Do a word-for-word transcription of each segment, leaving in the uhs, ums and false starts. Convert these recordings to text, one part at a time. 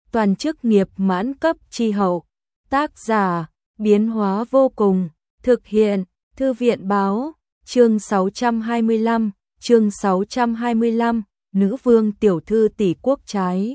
toàn chức nghiệp mãn cấp chi hậu. Tác giả, biến hóa vô cùng, thực hiện, Thư viện báo, chương sáu trăm hai mươi lăm, chương sáu trăm hai mươi lăm, nữ vương tiểu thư tỷ quốc trái.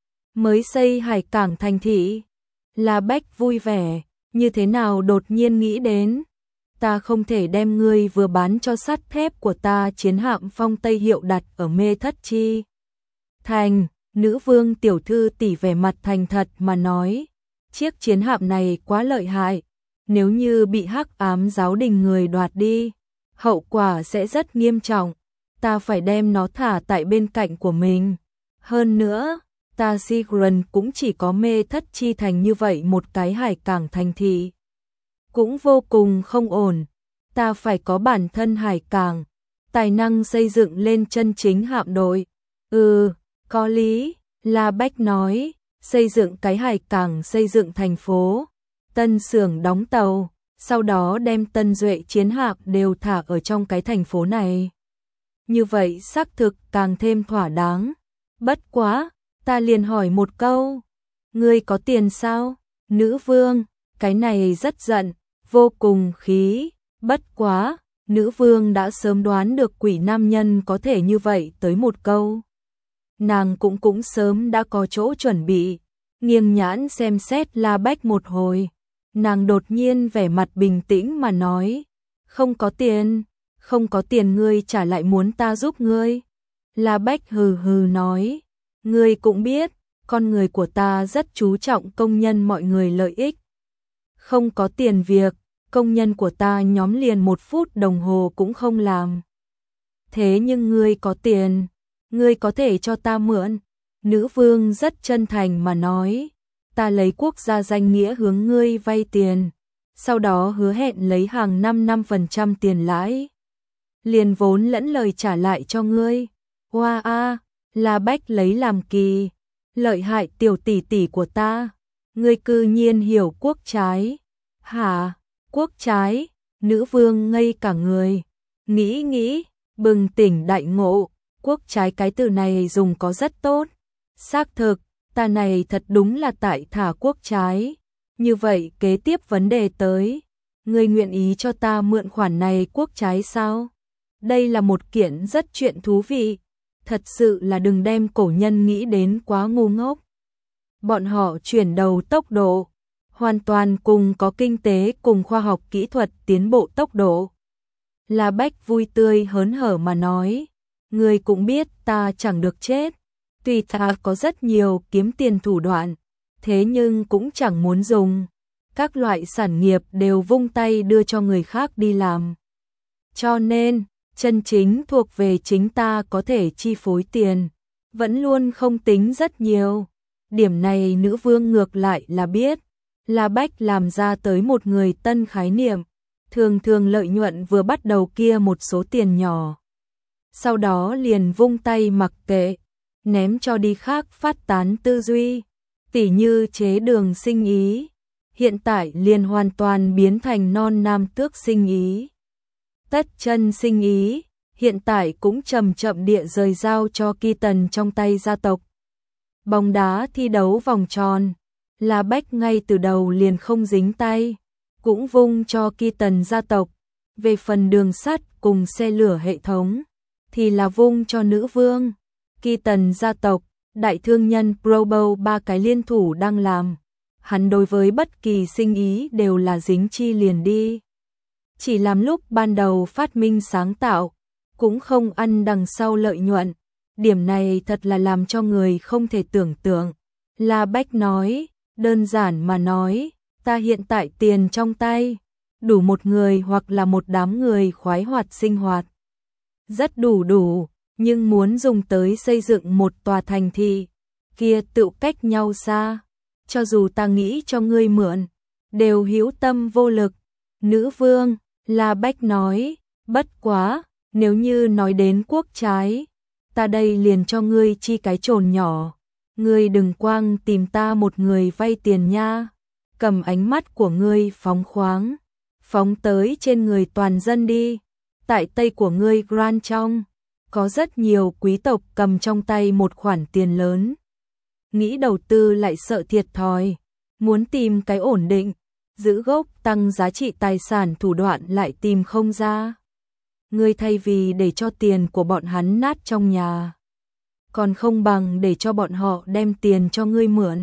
Mới xây hải cảng thành thị, La Bách vui vẻ, như thế nào đột nhiên nghĩ đến. Ta không thể đem ngươi vừa bán cho sắt thép của ta chiến hạm Phong Tây Hiệu đặt ở Mê Thất Chi Thành. Nữ vương tiểu thư tỷ vẻ mặt thành thật mà nói, chiếc chiến hạm này quá lợi hại, nếu như bị hắc ám giáo đình người đoạt đi, hậu quả sẽ rất nghiêm trọng, ta phải đem nó thả tại bên cạnh của mình. Hơn nữa, ta Sigrun cũng chỉ có Mê Thất Chi Thành như vậy một cái hải cảng thành thị, cũng vô cùng không ổn, ta phải có bản thân hải cảng, tài năng xây dựng lên chân chính hạm đội. Ừ, có lý, La Bách nói, xây dựng cái hải cảng, xây dựng thành phố, tân xưởng đóng tàu, sau đó đem tân duệ chiến hạm đều thả ở trong cái thành phố này. Như vậy xác thực càng thêm thỏa đáng. Bất quá, ta liền hỏi một câu, ngươi có tiền sao? Nữ vương, cái này rất giận, vô cùng khí. Bất quá, nữ vương đã sớm đoán được quỷ nam nhân có thể như vậy tới một câu. Nàng cũng cũng sớm đã có chỗ chuẩn bị, nghiêng nhãn xem xét La Bách một hồi. Nàng đột nhiên vẻ mặt bình tĩnh mà nói, không có tiền, không có tiền ngươi chả lại muốn ta giúp ngươi. La Bách hừ hừ nói, ngươi cũng biết, con người của ta rất chú trọng công nhân mọi người lợi ích. Không có tiền việc, công nhân của ta nhóm liền một phút đồng hồ cũng không làm. Thế nhưng ngươi có tiền, ngươi có thể cho ta mượn. Nữ vương rất chân thành mà nói, ta lấy quốc gia danh nghĩa hướng ngươi vay tiền, sau đó hứa hẹn lấy hàng năm năm phần trăm tiền lãi, liền vốn lẫn lời trả lại cho ngươi. Hoa a, La Bách lấy làm kỳ, lợi hại tiểu tỷ tỷ của ta, ngươi cư nhiên hiểu quốc trái. Hả, quốc trái? Nữ vương ngây cả người, nghĩ nghĩ, bừng tỉnh đại ngộ, quốc trái cái từ này dùng có rất tốt. Xác thực, ta này thật đúng là tại thả quốc trái. Như vậy kế tiếp vấn đề tới, ngươi nguyện ý cho ta mượn khoản này quốc trái sao? Đây là một kiện rất chuyện thú vị, thật sự là đừng đem cổ nhân nghĩ đến quá ngu ngốc. Bọn họ chuyển đầu tốc độ, hoàn toàn cùng có kinh tế cùng khoa học kỹ thuật tiến bộ tốc độ. La Bách vui tươi hớn hở mà nói, ngươi cũng biết ta chẳng được chết, tuy ta có rất nhiều kiếm tiền thủ đoạn, thế nhưng cũng chẳng muốn dùng. Các loại sản nghiệp đều vung tay đưa cho người khác đi làm. Cho nên, chân chính thuộc về chính ta có thể chi phối tiền, vẫn luôn không tính rất nhiều. Điểm này nữ vương ngược lại là biết, La Bách làm ra tới một người tân khái niệm, thường thường lợi nhuận vừa bắt đầu kia một số tiền nhỏ. Sau đó liền vung tay mặc kệ, ném cho đi khác phát tán tư duy, tỉ như chế đường sinh ý, hiện tại liền hoàn toàn biến thành non nam tước sinh ý. Tất chân sinh ý, hiện tại cũng chậm chậm địa rời giao cho Keaton trong tay gia tộc. Bóng đá thi đấu vòng tròn, La Bách ngay từ đầu liền không dính tay, cũng vung cho Keaton gia tộc. Về phần đường sắt cùng xe lửa hệ thống, thì là vung cho nữ vương. Keaton gia tộc, đại thương nhân Probo ba cái liên thủ đang làm. Hắn đối với bất kỳ sinh ý đều là dính chi liền đi. Chỉ làm lúc ban đầu phát minh sáng tạo, cũng không ăn đằng sau lợi nhuận. Điểm này thật là làm cho người không thể tưởng tượng. La Bách nói, đơn giản mà nói, ta hiện tại tiền trong tay, đủ một người hoặc là một đám người khoái hoạt sinh hoạt. Rất đủ đủ, nhưng muốn dùng tới xây dựng một tòa thành thị, kia tự cách nhau xa. Cho dù ta nghĩ cho ngươi mượn, đều hữu tâm vô lực. Nữ vương, La Bách nói, bất quá, nếu như nói đến quốc trái, ta đây liền cho ngươi chi cái chồn nhỏ. Ngươi đừng quang tìm ta một người vay tiền nha. Cầm ánh mắt của ngươi phóng khoáng, phóng tới trên người toàn dân đi. Tại Tây của ngươi Grand trong, có rất nhiều quý tộc cầm trong tay một khoản tiền lớn. nghĩ đầu tư lại sợ thiệt thòi, muốn tìm cái ổn định, giữ gốc tăng giá trị tài sản thủ đoạn lại tìm không ra. Ngươi thay vì để cho tiền của bọn hắn nát trong nhà, còn không bằng để cho bọn họ đem tiền cho ngươi mượn,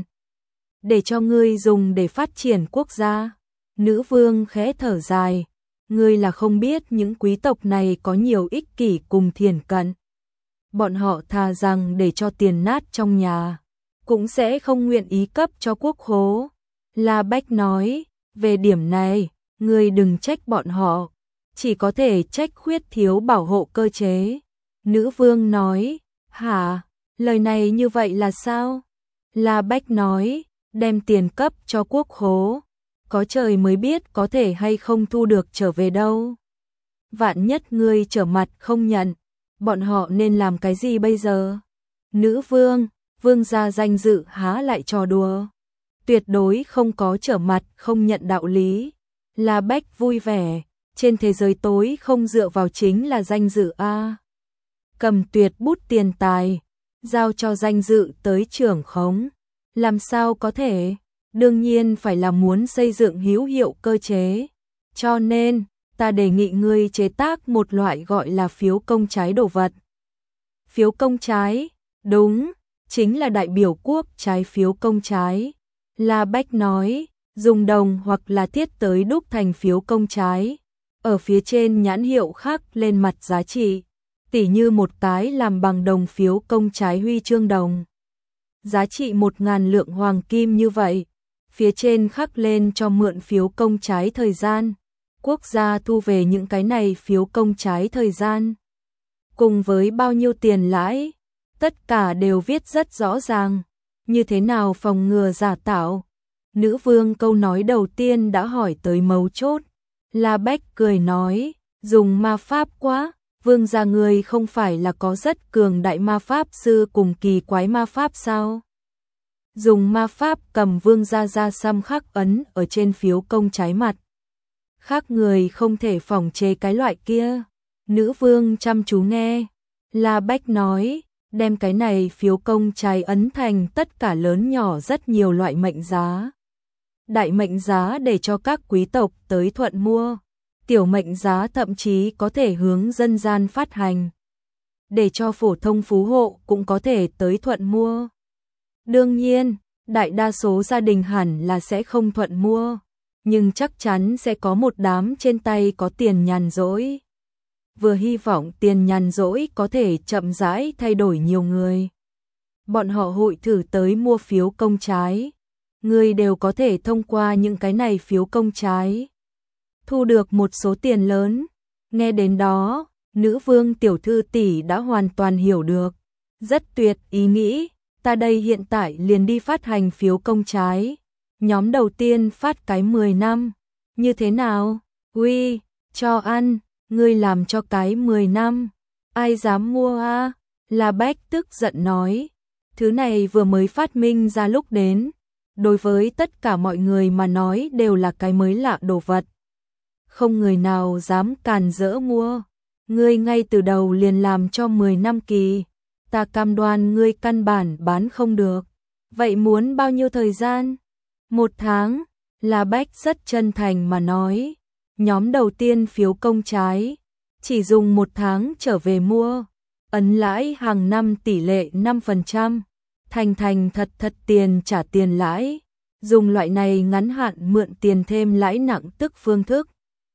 để cho ngươi dùng để phát triển quốc gia. Nữ vương khẽ thở dài, ngươi là không biết những quý tộc này có nhiều ích kỷ cùng thiển cận. Bọn họ thà rằng để cho tiền nát trong nhà, cũng sẽ không nguyện ý cấp cho quốc khố. La Bách nói, về điểm này, ngươi đừng trách bọn họ, chỉ có thể trách khuyết thiếu bảo hộ cơ chế. Nữ vương nói, hả, lời này như vậy là sao? La Bách nói, đem tiền cấp cho quốc khố, có trời mới biết có thể hay không thu được trở về đâu. Vạn nhất ngươi trở mặt không nhận, bọn họ nên làm cái gì bây giờ? Nữ vương, vương gia danh dự há lại trò đùa, tuyệt đối không có trở mặt không nhận đạo lý. La Bách vui vẻ, trên thế giới tối không dựa vào chính là danh dự a. Cầm tuyệt bút tiền tài, giao cho danh dự tới trưởng khống, làm sao có thể? Đương nhiên phải là muốn xây dựng hữu hiệu cơ chế. Cho nên, ta đề nghị ngươi chế tác một loại gọi là phiếu công trái đồ vật. Phiếu công trái, đúng, chính là đại biểu quốc trái phiếu công trái. La Bách nói, dùng đồng hoặc là thiết tới đúc thành phiếu công trái, ở phía trên nhãn hiệu khắc lên mặt giá trị, tỉ như một cái làm bằng đồng phiếu công trái huy chương đồng, giá trị một ngàn lượng hoàng kim như vậy, phía trên khắc lên cho mượn phiếu công trái thời gian, quốc gia thu về những cái này phiếu công trái thời gian, cùng với bao nhiêu tiền lãi, tất cả đều viết rất rõ ràng, như thế nào phòng ngừa giả tạo. Nữ vương câu nói đầu tiên đã hỏi tới mấu chốt. La Bách cười nói, dùng ma pháp quá, vương gia người không phải là có rất cường đại ma pháp sư cùng kỳ quái ma pháp sao? Dùng ma pháp cầm vương gia ra xăm khắc ấn ở trên phiếu công trái mặt. Khác người không thể phỏng chế cái loại kia. Nữ vương chăm chú nghe. La Bách nói, đem cái này phiếu công trái ấn thành tất cả lớn nhỏ rất nhiều loại mệnh giá. Đại mệnh giá để cho các quý tộc tới thuận mua, tiểu mệnh giá thậm chí có thể hướng dân gian phát hành, để cho phổ thông phú hộ cũng có thể tới thuận mua. Đương nhiên, đại đa số gia đình hẳn là sẽ không thuận mua, nhưng chắc chắn sẽ có một đám trên tay có tiền nhàn rỗi. Vừa hy vọng tiền nhàn rỗi có thể chậm rãi thay đổi nhiều người. Bọn họ hội thử tới mua phiếu công trái. Người đều có thể thông qua những cái này phiếu công trái, thu được một số tiền lớn. Nghe đến đó, nữ vương tiểu thư tỷ đã hoàn toàn hiểu được. Rất tuyệt ý nghĩ, ta đây hiện tại liền đi phát hành phiếu công trái. Nhóm đầu tiên phát cái mười năm, như thế nào? Uy, cho ăn, ngươi làm cho cái mười năm, ai dám mua a? La Bách tức giận nói, thứ này vừa mới phát minh ra lúc đến, đối với tất cả mọi người mà nói đều là cái mới lạ đồ vật. Không người nào dám càn rỡ mua. Ngươi ngay từ đầu liền làm cho mười năm kỳ. Ta cam đoan ngươi căn bản bán không được. Vậy muốn bao nhiêu thời gian? Một tháng. La Bách rất chân thành mà nói. Nhóm đầu tiên phiếu công trái. Chỉ dùng một tháng trở về mua. Ấn lãi hàng năm tỷ lệ năm phần trăm. Thành thành thật thật tiền trả tiền lãi, dùng loại này ngắn hạn mượn tiền thêm lãi nặng tức phương thức,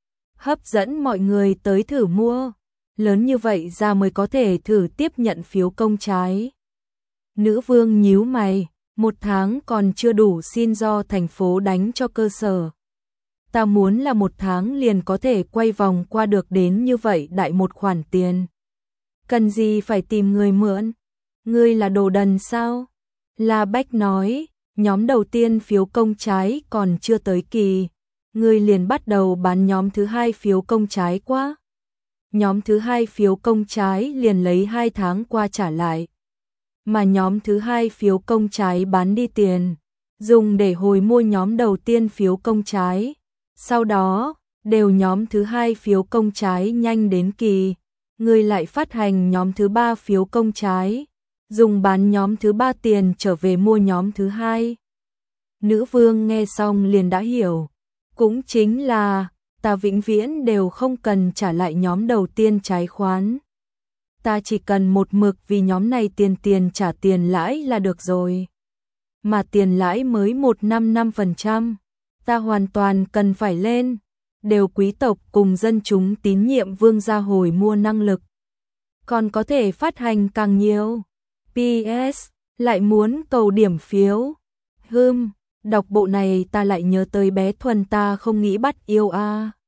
hấp dẫn mọi người tới thử mua, lớn như vậy ra mới có thể thử tiếp nhận phiếu công trái. Nữ vương nhíu mày, một tháng còn chưa đủ xin do thành phố đánh cho cơ sở. Ta muốn là một tháng liền có thể quay vòng qua được đến như vậy đại một khoản tiền. Cần gì phải tìm người mượn? Ngươi là đồ đần sao? La Bách nói, nhóm đầu tiên phiếu công trái còn chưa tới kỳ, ngươi liền bắt đầu bán nhóm thứ hai phiếu công trái quá. Nhóm thứ hai phiếu công trái liền lấy hai tháng qua trả lại. Mà nhóm thứ hai phiếu công trái bán đi tiền, dùng để hồi mua nhóm đầu tiên phiếu công trái. Sau đó, đều nhóm thứ hai phiếu công trái nhanh đến kỳ, ngươi lại phát hành nhóm thứ ba phiếu công trái. dùng bán nhóm thứ ba tiền trở về mua nhóm thứ hai. Nữ vương nghe xong liền đã hiểu, cũng chính là ta vĩnh viễn đều không cần trả lại nhóm đầu tiên trái khoán. Ta chỉ cần một mực vì nhóm này tiền tiền trả tiền lãi là được rồi. Mà tiền lãi mới một năm năm phần trăm, ta hoàn toàn cần phải lên, đều quý tộc cùng dân chúng tín nhiệm vương gia hồi mua năng lực. Còn có thể phát hành càng nhiều. pê ét, lại muốn cầu điểm phiếu. Hừm, đọc bộ này ta lại nhớ tới bé Thuần ta không nghĩ bắt yêu a. À.